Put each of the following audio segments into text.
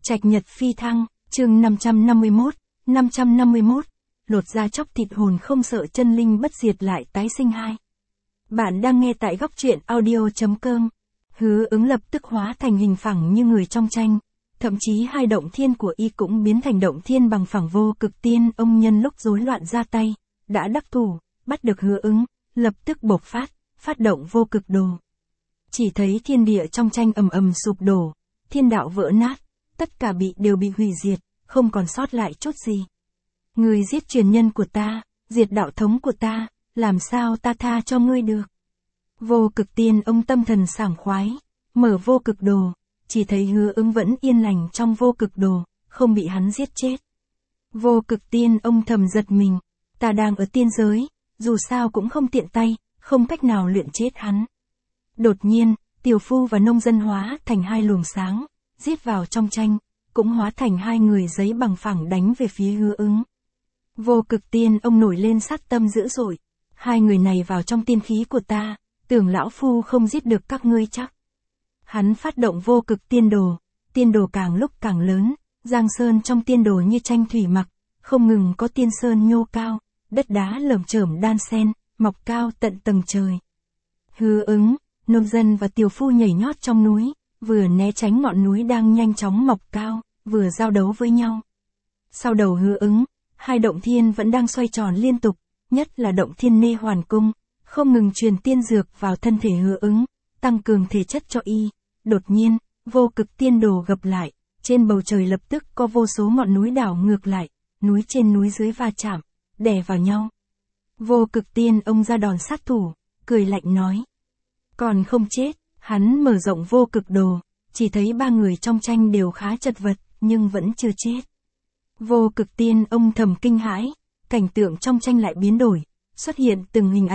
Trạch nhật phi thăng, chương 551, lột da chóc thịt hồn không sợ chân linh bất diệt lại tái sinh hai. Bạn đang nghe tại góc truyện audio.com. Hứa Ứng lập tức hóa thành hình phẳng như người trong tranh, thậm chí hai động thiên của y cũng biến thành động thiên bằng phẳng. Vô Cực Tiên Ông nhân lúc rối loạn ra tay, đã đắc thủ, bắt được Hứa Ứng, lập tức bộc phát động vô cực đồ. Chỉ thấy thiên địa trong tranh ầm ầm sụp đổ, thiên đạo vỡ nát, tất cả đều bị hủy diệt, không còn sót lại chút gì. Ngươi giết truyền nhân của ta, diệt đạo thống của ta, làm sao ta tha cho ngươi được? Vô Cực Tiên Ông tâm thần sảng khoái, mở vô cực đồ, chỉ thấy Hứa Ứng vẫn yên lành trong vô cực đồ, không bị hắn giết chết. Vô Cực Tiên Ông thầm giật mình, ta đang ở tiên giới, dù sao cũng không tiện tay, không cách nào luyện chết hắn. Đột nhiên, Tiểu Phu và nông dân hóa thành hai luồng sáng, giết vào trong tranh, cũng hóa thành hai người giấy bằng phẳng đánh về phía Hứa Ứng. Vô Cực Tiên Ông nổi lên sát tâm dữ dội, hai người này vào trong tiên khí của ta, tưởng lão phu không giết được các ngươi chắc. Hắn phát động vô cực tiên đồ càng lúc càng lớn, giang sơn trong tiên đồ như tranh thủy mặc, không ngừng có tiên sơn nhô cao, đất đá lởm chởm đan xen, mọc cao tận tầng trời. Hứa Ứng, nông dân và Tiểu Phu nhảy nhót trong núi, vừa né tránh ngọn núi đang nhanh chóng mọc cao, vừa giao đấu với nhau. Sau đầu Hứa Ứng, hai động thiên vẫn đang xoay tròn liên tục, nhất là động thiên Nê Hoàn Cung, không ngừng truyền tiên dược vào thân thể Hứa Ứng, tăng cường thể chất cho y. Đột nhiên, vô cực tiên đồ gập lại, trên bầu trời lập tức có vô số ngọn núi đảo ngược lại, núi trên núi dưới va chạm, đè vào nhau. Vô Cực Tiên Ông ra đòn sát thủ, cười lạnh nói. Còn không chết, hắn mở rộng vô cực đồ, chỉ thấy ba người trong tranh đều khá chật vật, nhưng vẫn chưa chết. Vô Cực Tiên Ông thầm kinh hãi, cảnh tượng trong tranh lại biến đổi, xuất hiện từng hình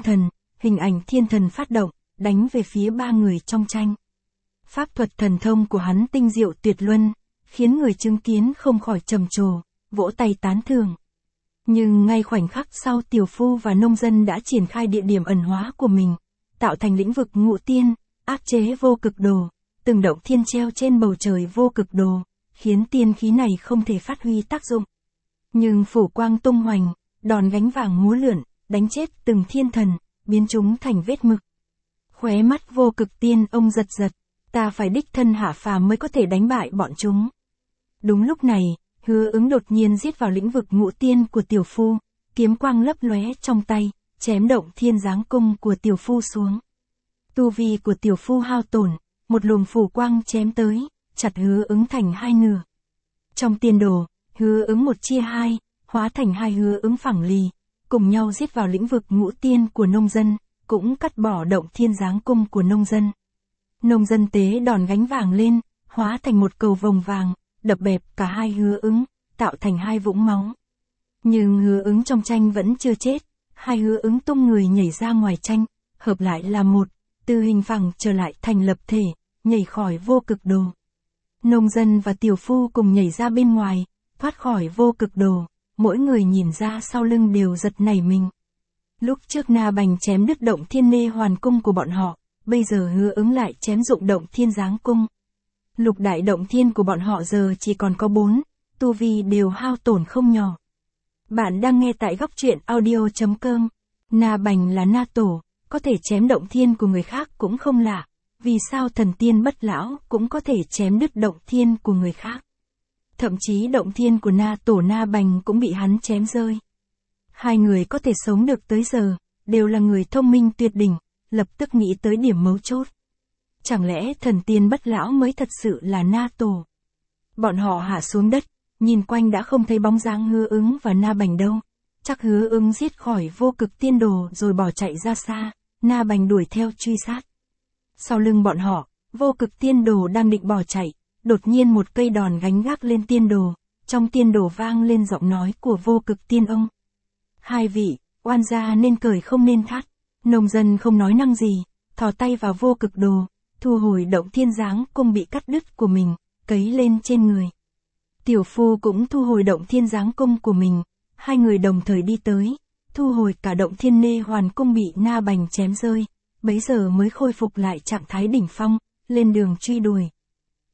ảnh thiên thần phát động, đánh về phía ba người trong tranh. Pháp thuật thần thông của hắn tinh diệu tuyệt luân, khiến người chứng kiến không khỏi trầm trồ, vỗ tay tán thưởng. Nhưng ngay khoảnh khắc sau, Tiểu Phu và nông dân đã triển khai địa điểm ẩn hóa của mình, tạo thành lĩnh vực ngũ tiên, áp chế vô cực đồ, từng động thiên treo trên bầu trời vô cực đồ, khiến tiên khí này không thể phát huy tác dụng. Nhưng phủ quang tung hoành, đòn gánh vàng múa lượn, đánh chết từng thiên thần, biến chúng thành vết mực. Khóe mắt Vô Cực Tiên Ông giật, ta phải đích thân hạ phàm mới có thể đánh bại bọn chúng. Đúng lúc này, Hứa Ứng đột nhiên giết vào lĩnh vực ngũ tiên của Tiểu Phu, kiếm quang lấp lóe trong tay, chém động thiên giáng cung của Tiểu Phu xuống. Tu vi của Tiểu Phu hao tổn, một luồng phủ quang chém tới, chặt Hứa Ứng thành hai nửa. Trong tiên đồ, Hứa Ứng một chia hai, hóa thành hai Hứa Ứng phẳng lì, cùng nhau giết vào lĩnh vực ngũ tiên của nông dân, cũng cắt bỏ động thiên giáng cung của nông dân. Nông dân tế đòn gánh vàng lên, hóa thành một cầu vồng vàng, đập bẹp cả hai Hứa Ứng, tạo thành hai vũng máu. Nhưng Hứa Ứng trong tranh vẫn chưa chết, hai Hứa Ứng tung người nhảy ra ngoài tranh, hợp lại là một, từ hình phẳng trở lại thành lập thể, nhảy khỏi vô cực đồ. Nông dân và Tiểu Phu cùng nhảy ra bên ngoài, thoát khỏi vô cực đồ, mỗi người nhìn ra sau lưng đều giật nảy mình. Lúc trước Na Bành chém đứt động thiên Nê Hoàn Cung của bọn họ, bây giờ Hứa Ứng lại chém dụng động thiên giáng cung. Lục đại động thiên của bọn họ giờ chỉ còn có 4, tu vi đều hao tổn không nhỏ. Bạn đang nghe tại góc truyện audio.com. Na Bành là Na Tổ, có thể chém động thiên của người khác cũng không lạ, vì sao thần tiên Bất Lão cũng có thể chém đứt động thiên của người khác. Thậm chí động thiên của Na Tổ Na Bành cũng bị hắn chém rơi. Hai người có thể sống được tới giờ, đều là người thông minh tuyệt đỉnh, lập tức nghĩ tới điểm mấu chốt. Chẳng lẽ thần tiên Bất Lão mới thật sự là Na Tổ? Bọn họ hạ xuống đất, nhìn quanh đã không thấy bóng dáng Hứa Ứng và Na Bành đâu. Chắc Hứa Ứng giết khỏi vô cực tiên đồ rồi bỏ chạy ra xa, Na Bành đuổi theo truy sát. Sau lưng bọn họ, vô cực tiên đồ đang định bỏ chạy, đột nhiên một cây đòn gánh gác lên tiên đồ, trong tiên đồ vang lên giọng nói của Vô Cực Tiên Ông. Hai vị, oan gia nên cười không nên thắt. Nông dân không nói năng gì, thò tay vào vô cực đồ, thu hồi động thiên giáng cung bị cắt đứt của mình, cấy lên trên người. Tiểu Phu cũng thu hồi động thiên giáng cung của mình, hai người đồng thời đi tới, thu hồi cả động thiên Nê Hoàn Cung bị Na Bành chém rơi, bấy giờ mới khôi phục lại trạng thái đỉnh phong, lên đường truy đuổi.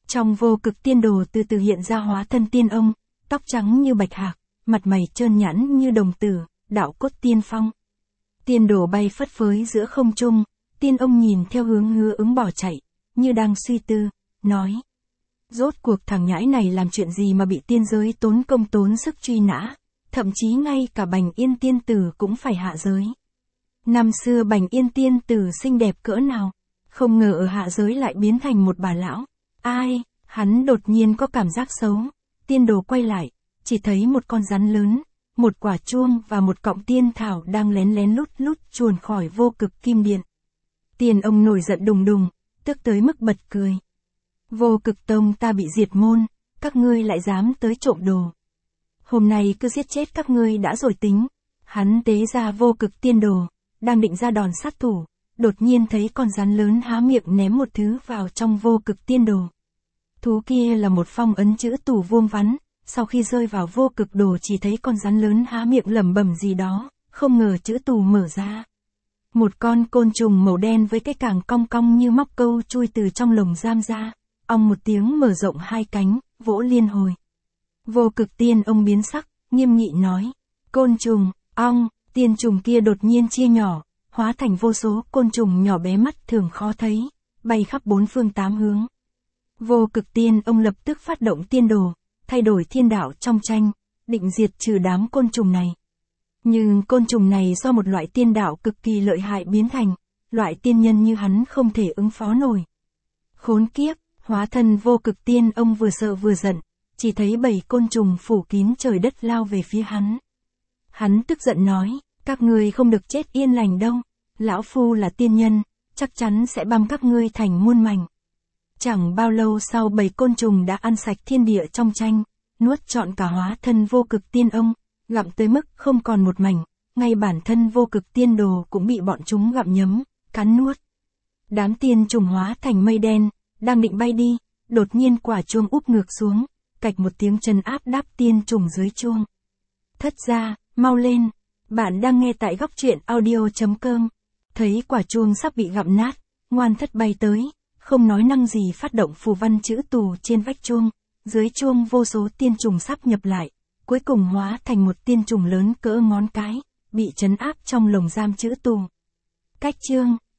Trong vô cực tiên đồ từ từ hiện ra hóa thân tiên ông, tóc trắng như bạch hạc, mặt mày trơn nhẵn như đồng tử, đạo cốt tiên phong. Tiên đồ bay phất phới giữa không trung, tiên ông nhìn theo hướng Hứa Ứng bỏ chạy, như đang suy tư, nói. Rốt cuộc thằng nhãi này làm chuyện gì mà bị tiên giới tốn công tốn sức truy nã, thậm chí ngay cả Bành Yên tiên tử cũng phải hạ giới. Năm xưa Bành Yên tiên tử xinh đẹp cỡ nào, không ngờ ở hạ giới lại biến thành một bà lão. Ai, hắn đột nhiên có cảm giác xấu, tiên đồ quay lại, chỉ thấy một con rắn lớn, một quả chuông và một cọng tiên thảo đang lén lén lút lút chuồn khỏi vô cực kim điện. Tiên ông nổi giận đùng đùng, tức tới mức bật cười. Vô cực tông ta bị diệt môn, các ngươi lại dám tới trộm đồ. Hôm nay cứ giết chết các ngươi đã rồi tính. Hắn tế ra vô cực tiên đồ, đang định ra đòn sát thủ, đột nhiên thấy con rắn lớn há miệng ném một thứ vào trong vô cực tiên đồ. Thú kia là một phong ấn chữ tù vuông vắn, sau khi rơi vào vô cực đồ chỉ thấy con rắn lớn há miệng lẩm bẩm gì đó, không ngờ chữ tù mở ra. Một con côn trùng màu đen với cái càng cong cong như móc câu chui từ trong lồng giam ra, ong một tiếng mở rộng hai cánh, vỗ liên hồi. Vô cực tiên ông biến sắc, nghiêm nghị nói, côn trùng, ong, tiên trùng kia đột nhiên chia nhỏ, hóa thành vô số côn trùng nhỏ bé mắt thường khó thấy, bay khắp bốn phương tám hướng. Vô cực tiên ông lập tức phát động tiên đồ, thay đổi thiên đạo trong tranh, định diệt trừ đám côn trùng này. Nhưng côn trùng này do một loại tiên đạo cực kỳ lợi hại biến thành, loại tiên nhân như hắn không thể ứng phó nổi. Khốn kiếp, hóa thân vô cực tiên ông vừa sợ vừa giận, chỉ thấy 7 côn trùng phủ kín trời đất lao về phía hắn. Hắn tức giận nói, các ngươi không được chết yên lành đâu, lão phu là tiên nhân, chắc chắn sẽ băm các ngươi thành muôn mảnh. Chẳng bao lâu sau 7 côn trùng đã ăn sạch thiên địa trong tranh, nuốt trọn cả hóa thân vô cực tiên ông, gặm tới mức không còn một mảnh, ngay bản thân vô cực tiên đồ cũng bị bọn chúng gặm nhấm, cắn nuốt. Đám tiên trùng hóa thành mây đen, đang định bay đi, đột nhiên quả chuông úp ngược xuống, cạch một tiếng trấn áp đáp tiên trùng dưới chuông. Thất gia, mau lên, bạn đang nghe tại góc truyện audio.com. Thấy quả chuông sắp bị gặm nát, Ngoan Thất bay tới, không nói năng gì phát động phù văn chữ tù trên vách chuông, dưới chuông vô số tiên trùng sắp nhập lại, cuối cùng hóa thành một tiên trùng lớn cỡ ngón cái, bị trấn áp trong lồng giam chữ tù. Cách chương